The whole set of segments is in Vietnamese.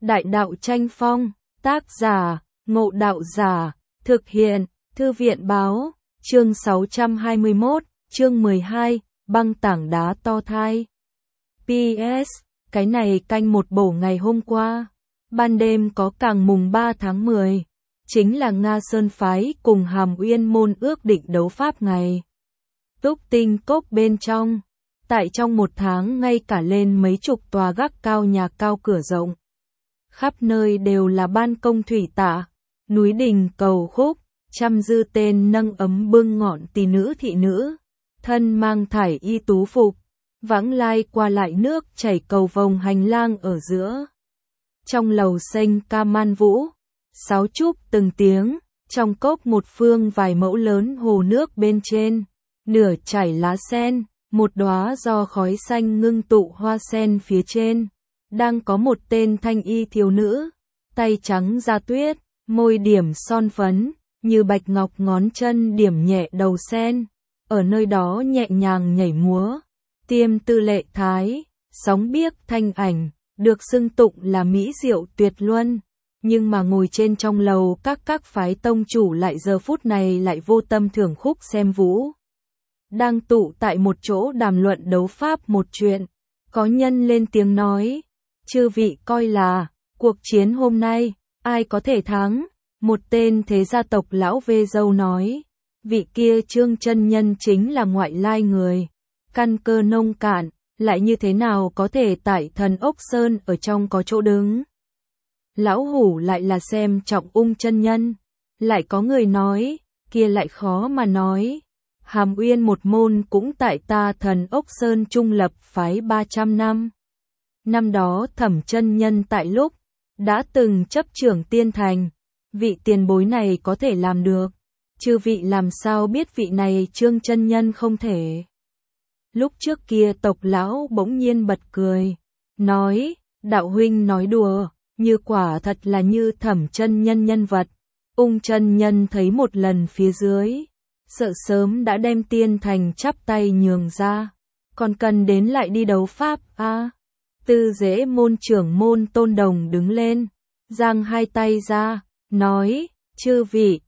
Đại đạo tranh phong, tác giả, Ngộ Đạo Giả, thực hiện, Thư viện báo, chương 621, chương 12, băng tảng đá to thai. PS, cái này canh một bổ ngày hôm qua, ban đêm có càng mùng 3 tháng 10, chính là Nga Sơn Phái cùng Hàm Uyên Môn ước định đấu pháp ngày. Túc Tinh Cốc bên trong, tại trong một tháng ngay cả lên mấy chục tòa gác cao nhà cao cửa rộng. Khắp nơi đều là ban công thủy tạ, núi đình cầu khúc, trăm dư tên nâng ấm bưng ngọn tỷ nữ thị nữ, thân mang thải y tú phục, vãng lai qua lại nước chảy cầu vồng hành lang ở giữa. Trong lầu xanh ca man vũ, sáo trúc từng tiếng, trong cốc một phương vài mẫu lớn hồ nước bên trên, nửa chảy lá sen, một đóa do khói xanh ngưng tụ hoa sen phía trên. Đang có một tên thanh y thiếu nữ, tay trắng da tuyết, môi điểm son phấn, như bạch ngọc ngón chân điểm nhẹ đầu sen, ở nơi đó nhẹ nhàng nhảy múa, tiêm tư lệ thái, sóng biếc thanh ảnh, được xưng tụng là mỹ diệu tuyệt luân, nhưng mà ngồi trên trong lầu các phái tông chủ lại giờ phút này lại vô tâm thưởng khúc xem vũ. Đang tụ tại một chỗ đàm luận đấu pháp một chuyện, có nhân lên tiếng nói, chư vị coi là, cuộc chiến hôm nay, ai có thể thắng? Một tên thế gia tộc lão vê dâu nói, vị kia Trương chân nhân chính là ngoại lai người, căn cơ nông cạn, lại như thế nào có thể tại Thần Ốc Sơn ở trong có chỗ đứng? Lão hủ lại là xem trọng Ung chân nhân, lại có người nói, kia lại khó mà nói. Hàm Uyên một môn cũng tại ta Thần Ốc Sơn trung lập phái 300 năm. Năm đó Thẩm chân nhân tại lúc đã từng chấp trưởng tiên thành, vị tiền bối này có thể làm được, chư vị làm sao biết vị này Trương chân nhân không thể. Lúc trước kia tộc lão bỗng nhiên bật cười, nói, đạo huynh nói đùa, như quả thật là như Thẩm chân nhân nhân vật. Ung chân nhân thấy một lần phía dưới, sợ sớm đã đem tiên thành chắp tay nhường ra, còn cần đến lại đi đấu pháp a. Tư Dễ môn trưởng môn Tôn Đồng đứng lên, giang hai tay ra, nói, chư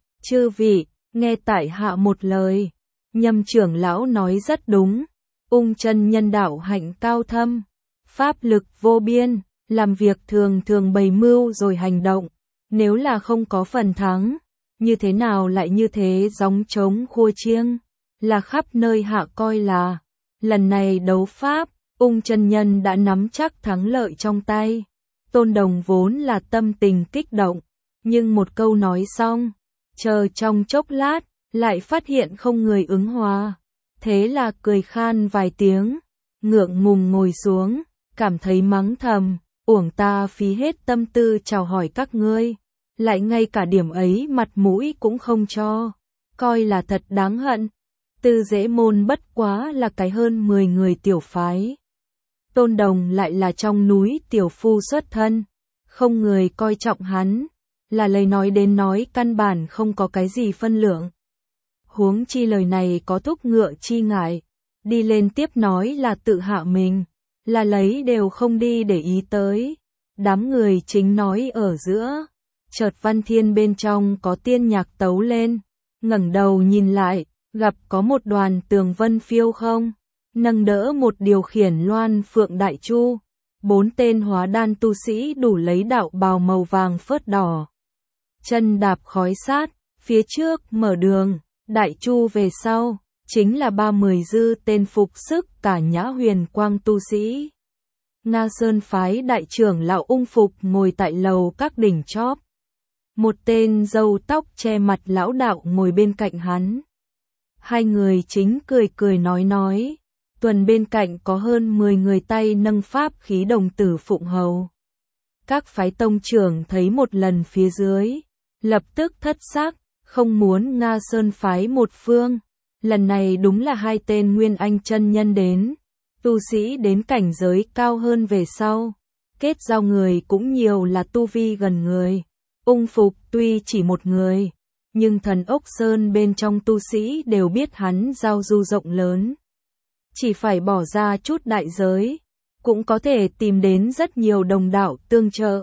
vị, nghe tại hạ một lời. Nhâm trưởng lão nói rất đúng, Ung chân nhân đạo hạnh cao thâm, pháp lực vô biên, làm việc thường thường bày mưu rồi hành động, nếu là không có phần thắng, như thế nào lại như thế gióng trống khua chiêng, là khắp nơi hạ coi là, lần này đấu pháp, Ung chân nhân đã nắm chắc thắng lợi trong tay. Tôn Đồng vốn là tâm tình kích động, nhưng một câu nói xong, chờ trong chốc lát, lại phát hiện không người ứng hòa. Thế là cười khan vài tiếng, ngượng ngùng ngồi xuống, cảm thấy mắng thầm, uổng ta phí hết tâm tư chào hỏi các ngươi, lại ngay cả điểm ấy mặt mũi cũng không cho, coi là thật đáng hận. Tư Dễ môn bất quá là cái hơn 10 người tiểu phái. Tôn Đồng lại là trong núi tiểu phu xuất thân, không người coi trọng hắn, là lời nói đến nói căn bản không có cái gì phân lượng. Huống chi lời này có thúc ngựa chi ngại, đi lên tiếp nói là tự hạ mình, là lấy đều không đi để ý tới. Đám người chính nói ở giữa, chợt Văn Thiên bên trong có tiên nhạc tấu lên, ngẩng đầu nhìn lại, gặp có một đoàn tường vân phiêu không, nâng đỡ một điều khiển loan phượng đại chu, 4 tên hóa đan tu sĩ đủ lấy đạo bào màu vàng phớt đỏ. Chân đạp khói sát, phía trước mở đường, đại chu về sau, chính là 30 dư tên phục sức cả nhã huyền quang tu sĩ. Nga Sơn phái đại trưởng lão Ung Phục ngồi tại lầu các đỉnh chóp. Một tên râu tóc che mặt lão đạo ngồi bên cạnh hắn. Hai người chính cười nói. Tuần bên cạnh có hơn 10 người tay nâng pháp khí đồng tử phụng hầu. Các phái tông trưởng thấy một lần phía dưới, lập tức thất sắc, không muốn Nga Sơn phái một phương. Lần này đúng là hai tên Nguyên Anh chân nhân đến, tu sĩ đến cảnh giới cao hơn về sau. Kết giao người cũng nhiều là tu vi gần người. Ung Phục tuy chỉ một người, nhưng Thần Ốc Sơn bên trong tu sĩ đều biết hắn giao du rộng lớn. Chỉ phải bỏ ra chút đại giới, cũng có thể tìm đến rất nhiều đồng đạo tương trợ.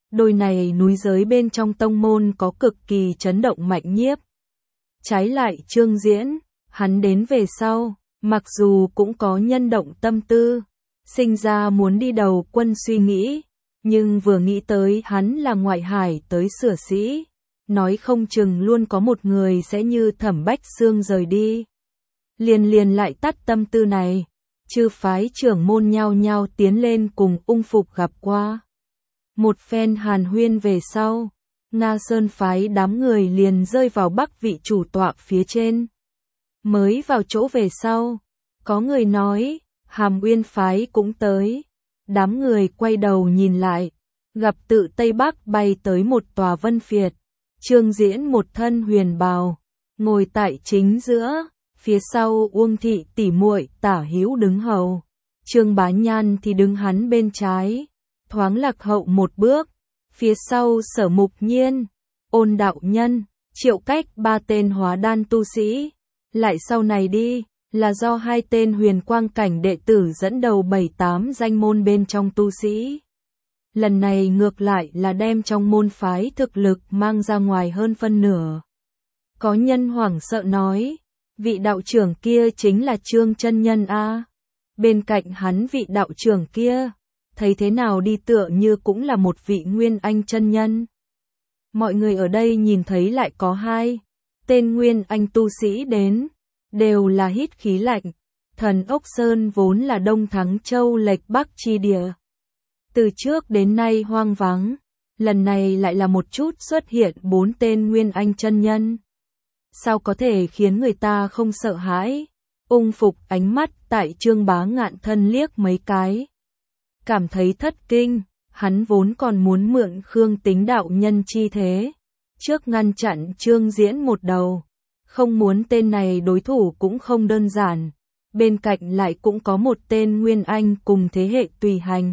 Đôi này núi giới bên trong tông môn có cực kỳ chấn động mạnh nhiếp. Trái lại Trương Diễn, hắn đến về sau, mặc dù cũng có nhân động tâm tư, sinh ra muốn đi đầu quân suy nghĩ, nhưng vừa nghĩ tới hắn là ngoại hải tới sửa sĩ, nói không chừng luôn có một người sẽ như Thẩm Bách Xương rời đi. Liền lại tắt tâm tư này, chư phái trưởng môn nhao nhao tiến lên cùng Ung Phục gặp qua. Một phen hàn huyên về sau, Nga Sơn phái đám người liền rơi vào Bắc vị chủ tọa phía trên. Mới vào chỗ về sau, có người nói, Hàm Uyên phái cũng tới. Đám người quay đầu nhìn lại, gặp tự Tây Bắc bay tới một tòa vân phiệt. Trương Diễn một thân huyền bào, ngồi tại chính giữa, phía sau Uông thị tỷ muội Tả Hữu đứng hầu. Trương Bá Nhan thì đứng hắn bên trái, thoáng lạc hậu một bước. Phía sau Sở Mục Nhiên, Ôn Đạo Nhân, Triệu Cách ba tên hóa đan tu sĩ. Lại sau này đi, là do hai tên huyền quang cảnh đệ tử dẫn đầu 7-8 danh môn bên trong tu sĩ. Lần này ngược lại là đem trong môn phái thực lực mang ra ngoài hơn phân nửa. Có nhân hoảng sợ nói, vị đạo trưởng kia chính là Trương chân nhân a. Bên cạnh hắn vị đạo trưởng kia, thấy thế nào đi tựa như cũng là một vị Nguyên Anh chân nhân. Mọi người ở đây nhìn thấy lại có hai tên Nguyên Anh tu sĩ đến, đều là hít khí lạnh. Thần Ốc Sơn vốn là Đông Thắng Châu lệch Bắc chi địa, từ trước đến nay hoang vắng, lần này lại là một chút xuất hiện 4 tên Nguyên Anh chân nhân. Sao có thể khiến người ta không sợ hãi? Ung Phục ánh mắt tại Trương Bá Ngạn thân liếc mấy cái, cảm thấy thất kinh. Hắn vốn còn muốn mượn Khương Tính đạo nhân chi thế, trước ngăn chặn Trương Diễn một đầu, không muốn tên này đối thủ cũng không đơn giản, bên cạnh lại cũng có một tên Nguyên Anh cùng thế hệ tùy hành.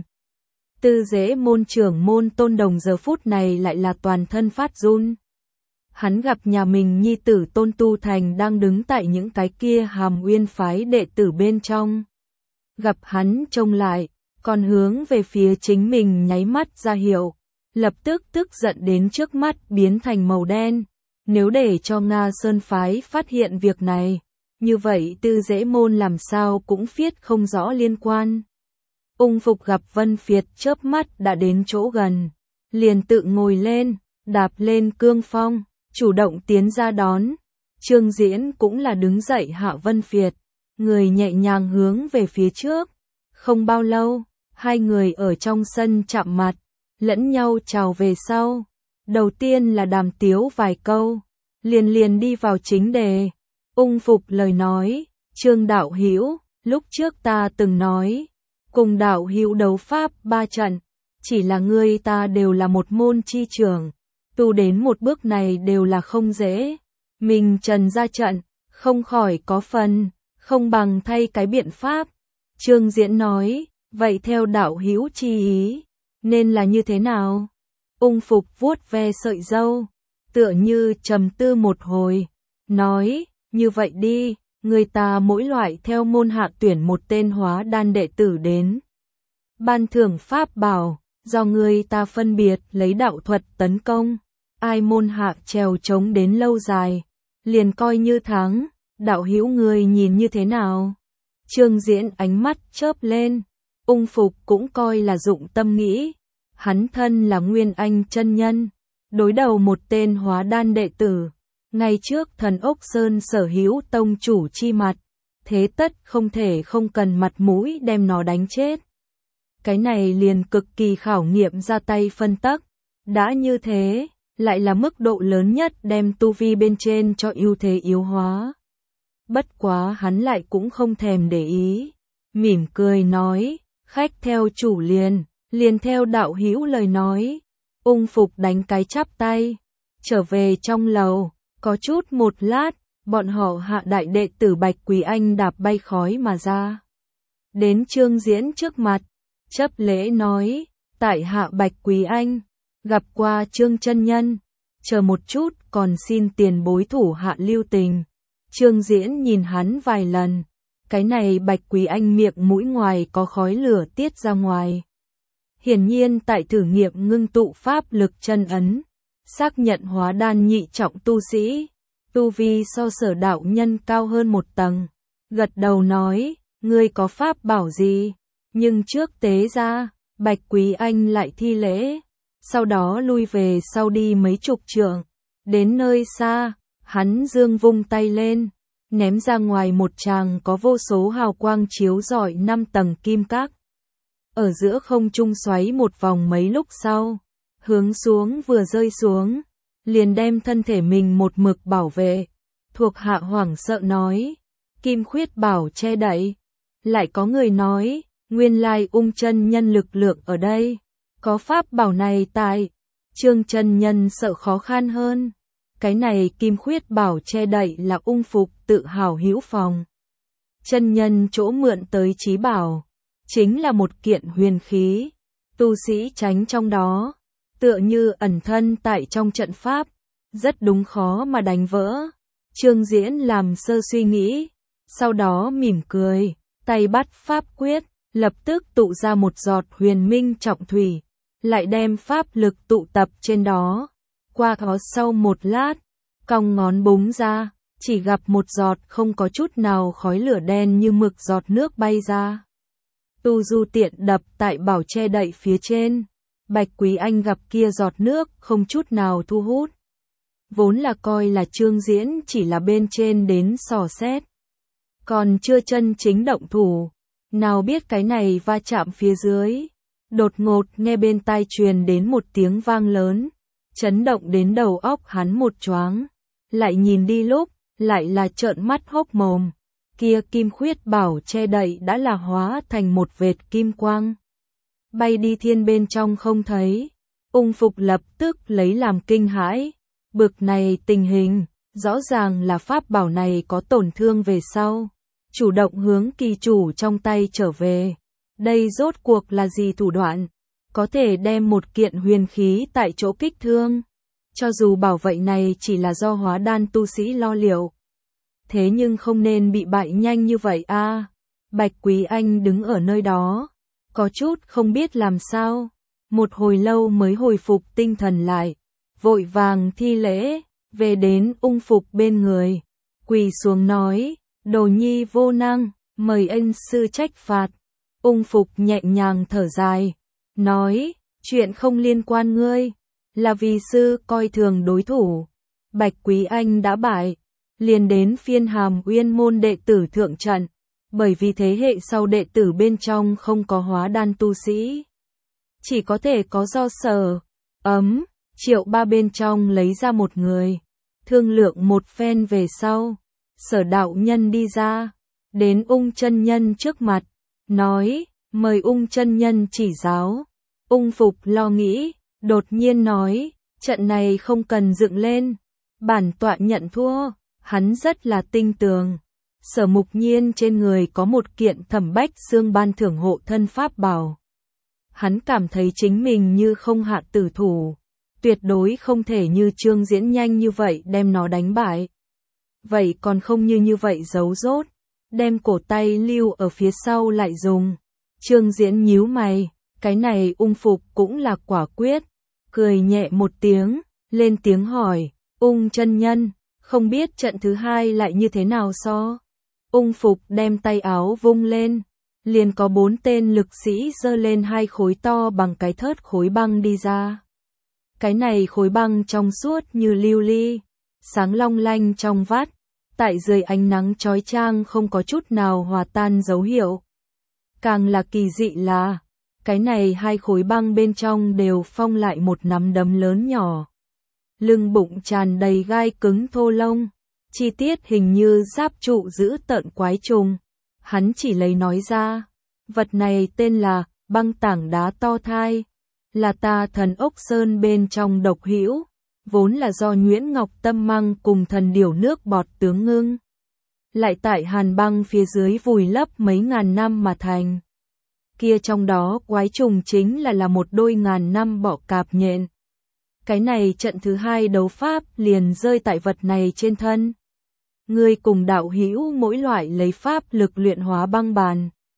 Tư Dễ môn trưởng môn Tôn Đồng giờ phút này lại là toàn thân phát run. Hắn gặp nhà mình nhi tử Tôn Tu Thành đang đứng tại những cái kia Hàm Uyên phái đệ tử bên trong. Gặp hắn trông lại, còn hướng về phía chính mình nháy mắt ra hiệu, lập tức tức giận đến trước mắt biến thành màu đen. Nếu để cho Nga Sơn phái phát hiện việc này, như vậy Tư Dễ môn làm sao cũng viết không rõ liên quan. Ung Phục gặp Vân Phiệt chớp mắt đã đến chỗ gần, liền tự ngồi lên, đạp lên cương phong, chủ động tiến ra đón. Trương Diễn cũng là đứng dậy hạ Vân Phiệt, người nhẹ nhàng hướng về phía trước. Không bao lâu, hai người ở trong sân chạm mặt, lẫn nhau chào về sau. Đầu tiên là đàm tiếu vài câu, liền đi vào chính đề. Ung Phục lời nói, Trương đạo hữu, lúc trước ta từng nói, cùng đạo hữu đấu pháp 3 trận, chỉ là ngươi ta đều là một môn chi trưởng, tu đến một bước này đều là không dễ. Mình trần ra trận, không khỏi có phần, không bằng thay cái biện pháp. Trương Diễn nói, vậy theo đạo hữu chi ý, nên là như thế nào? Ung Phục vuốt ve sợi râu, tựa như trầm tư một hồi, nói, như vậy đi, người ta mỗi loại theo môn hạ tuyển một tên hóa đan đệ tử đến. Ban thưởng pháp bảo, do người ta phân biệt lấy đạo thuật tấn công, ai môn hạ trèo trống đến lâu dài, liền coi như thắng. Đạo hữu người nhìn như thế nào? Trương Diễn ánh mắt chớp lên, Ung Phục cũng coi là dụng tâm nghĩ. Hắn thân là Nguyên Anh chân nhân, đối đầu một tên hóa đan đệ tử, ngay trước Thần Ốc Sơn sở hữu tông chủ chi mặt, thế tất không thể không cần mặt mũi đem nó đánh chết. Cái này liền cực kỳ khảo nghiệm ra tay phân tắc, đã như thế, lại là mức độ lớn nhất đem tu vi bên trên cho ưu thế yếu hóa. Bất quá hắn lại cũng không thèm để ý, mỉm cười nói, khách theo chủ liền theo đạo hữu lời nói. Ung Phục đánh cái chắp tay, trở về trong lầu, có chút một lát, bọn họ hạ đại đệ tử Bạch Quý Anh đạp bay khói mà ra. Đến Trương Diễn trước mặt, chấp lễ nói, tại hạ Bạch Quý Anh, gặp qua Trương chân nhân, chờ một chút còn xin tiền bối thủ hạ lưu tình. Trương Diễn nhìn hắn vài lần, cái này Bạch Quý Anh miệng mũi ngoài có khói lửa tiết ra ngoài. Hiển nhiên tại thử nghiệm ngưng tụ pháp lực chân ấn, xác nhận hóa đan nhị trọng tu sĩ, tu vi so Sở đạo nhân cao hơn một tầng, gật đầu nói, ngươi có pháp bảo gì? Nhưng trước tế ra, Bạch Quý Anh lại thi lễ, sau đó lui về sau đi mấy chục trượng, đến nơi xa, hắn dương vung tay lên, ném ra ngoài một tràng có vô số hào quang chiếu rọi 5 tầng kim các. Ở giữa không trung xoáy một vòng mấy lúc sau, hướng xuống vừa rơi xuống, liền đem thân thể mình một mực bảo vệ. Thuộc hạ hoảng sợ nói, kim khuyết bảo che đậy. Lại có người nói, nguyên lai Ung chân nhân lực lượng ở đây, có pháp bảo này tại. Trương chân nhân sợ khó khăn hơn. Cái này kim khuyết bảo che đậy là Ung Phục tự hào hữu phòng. Chân nhân chỗ mượn tới chí bảo, chính là một kiện huyền khí, tu sĩ tránh trong đó, tựa như ẩn thân tại trong trận pháp, rất đúng khó mà đánh vỡ. Trương Diễn làm sơ suy nghĩ, sau đó mỉm cười, tay bắt pháp quyết, lập tức tụ ra một giọt huyền minh trọng thủy, lại đem pháp lực tụ tập trên đó. Qua đó sau một lát, cong ngón búng ra, chỉ gặp một giọt không có chút nào khói lửa đen như mực giọt nước bay ra. Tu Du tiện đập tại bảo che đậy phía trên, Bạch Quý Anh gặp kia giọt nước không chút nào thu hút. Vốn là coi là Trương Diễn chỉ là bên trên đến sò xét, còn chưa chân chính động thủ, nào biết cái này va chạm phía dưới. Đột ngột nghe bên tai truyền đến một tiếng vang lớn, chấn động đến đầu óc hắn một choáng, lại nhìn đi lúc, lại là trợn mắt hốc mồm. Kia kim khuyết bảo che đậy đã là hóa thành một vệt kim quang, bay đi thiên bên trong không thấy. Ung Phục lập tức lấy làm kinh hãi, bực này tình hình, rõ ràng là pháp bảo này có tổn thương về sau, chủ động hướng kỳ chủ trong tay trở về. Đây rốt cuộc là gì thủ đoạn, có thể đem một kiện huyền khí tại chỗ kích thương, cho dù bảo vậy này chỉ là do hóa đan tu sĩ lo liệu. Thế nhưng không nên bị bại nhanh như vậy a. Bạch Quý Anh đứng ở nơi đó, có chút không biết làm sao, một hồi lâu mới hồi phục tinh thần lại, vội vàng thi lễ, về đến Ung Phục bên người, quỳ xuống nói, đồ nhi vô năng, mời ân sư trách phạt. Ung Phục nhẹ nhàng thở dài, nói, chuyện không liên quan ngươi, là vì sư coi thường đối thủ. Bạch Quý Anh đã bại, liền đến phiên Hàm Uyên môn đệ tử thượng trận, bởi vì thế hệ sau đệ tử bên trong không có hóa đan tu sĩ, chỉ có thể có do Sở, Triệu Ba bên trong lấy ra một người, thương lượng một phen về sau, Sở đạo nhân đi ra, đến Ung chân nhân trước mặt, nói, mời Ung chân nhân chỉ giáo. Ung Phục lo nghĩ, đột nhiên nói, trận này không cần dựng lên, bản tọa nhận thua. Hắn rất là tinh tường, Sở Mục Nhiên trên người có một kiện Thẩm Bách Xương ban thưởng hộ thân pháp bảo. Hắn cảm thấy chính mình như không hạ tử thủ, tuyệt đối không thể như Trương Diễn nhanh như vậy đem nó đánh bại. Vậy còn không như vậy giấu rốt, đem cổ tay lưu ở phía sau lại dùng. Trương Diễn nhíu mày, cái này Ung Phục cũng là quả quyết, cười nhẹ một tiếng, lên tiếng hỏi, Ung chân nhân, không biết trận thứ hai lại như thế nào so. Ung Phục đem tay áo vung lên, liền có 4 tên lực sĩ giơ lên 2 khối to bằng cái thớt khối băng đi ra. Cái này khối băng trong suốt như lưu ly, sáng long lanh trong vắt, tại dưới ánh nắng chói chang không có chút nào hòa tan dấu hiệu. Càng là kỳ dị là, cái này 2 khối băng bên trong đều phong lại một nắm đấm lớn nhỏ. Lưng bụng tràn đầy gai cứng thô lông, chi tiết hình như giáp trụ giữ tợn quái trùng. Hắn chỉ lấy nói ra, vật này tên là băng tảng đá to thai, là ta thần ốc sơn bên trong độc hữu, vốn là do Nhuyễn Ngọc Tâm Măng cùng thần điểu nước bọt tướng ngưng, lại tại hàn băng phía dưới vùi lấp mấy ngàn năm mà thành. Kia trong đó quái trùng chính là một đôi ngàn năm bọ cạp nhện. Cái này trận thứ hai đấu pháp liền rơi tại vật này trên thân. Ngươi cùng đạo hữu mỗi loại lấy pháp lực luyện hóa băng bàn.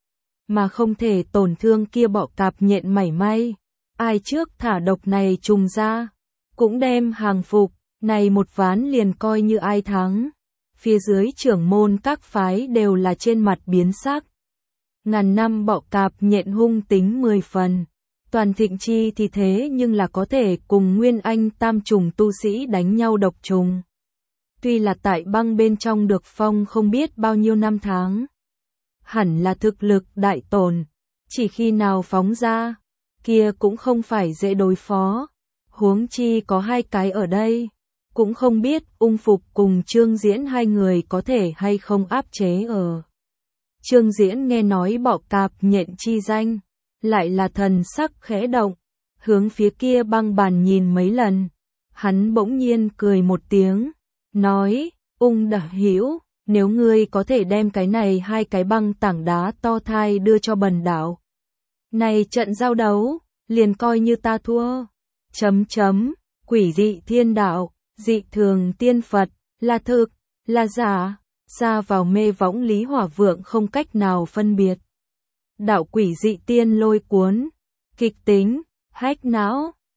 mà không thể tổn thương kia bọ cạp nhện mảy may. Ai trước thả độc này trùng ra, cũng đem hàng phục, này một ván liền coi như ai thắng. Phía dưới trưởng môn các phái đều là trên mặt biến sắc. Ngàn năm bọ cạp nhện hung tính 10 phần. Toàn Thịnh Chi thì thế nhưng là có thể cùng Nguyên Anh tam trùng tu sĩ đánh nhau độc trùng. Tuy là tại băng bên trong được phong không biết bao nhiêu năm tháng. Hẳn là thực lực đại tồn. Chỉ khi nào phóng ra, kia cũng không phải dễ đối phó. Huống chi có hai cái ở đây. Cũng không biết Ung Phục cùng Trương Diễn hai người có thể hay không áp chế ở. Trương Diễn nghe nói bọ cạp nhện chi danh, lại là thần sắc khẽ động, hướng phía kia băng bàn nhìn mấy lần. Hắn bỗng nhiên cười một tiếng, nói, Ung Đạo Hữu, nếu ngươi có thể đem cái này hai cái băng tảng đá to thai đưa cho bần đạo. Này trận giao đấu, liền coi như ta thua. Quỷ dị thiên đạo, dị thường tiên Phật, là thực, là giả, xa vào mê võng Lý Hỏa Vượng không cách nào phân biệt. Đạo quỷ dị tiên lôi cuốn, kịch tính, hách não,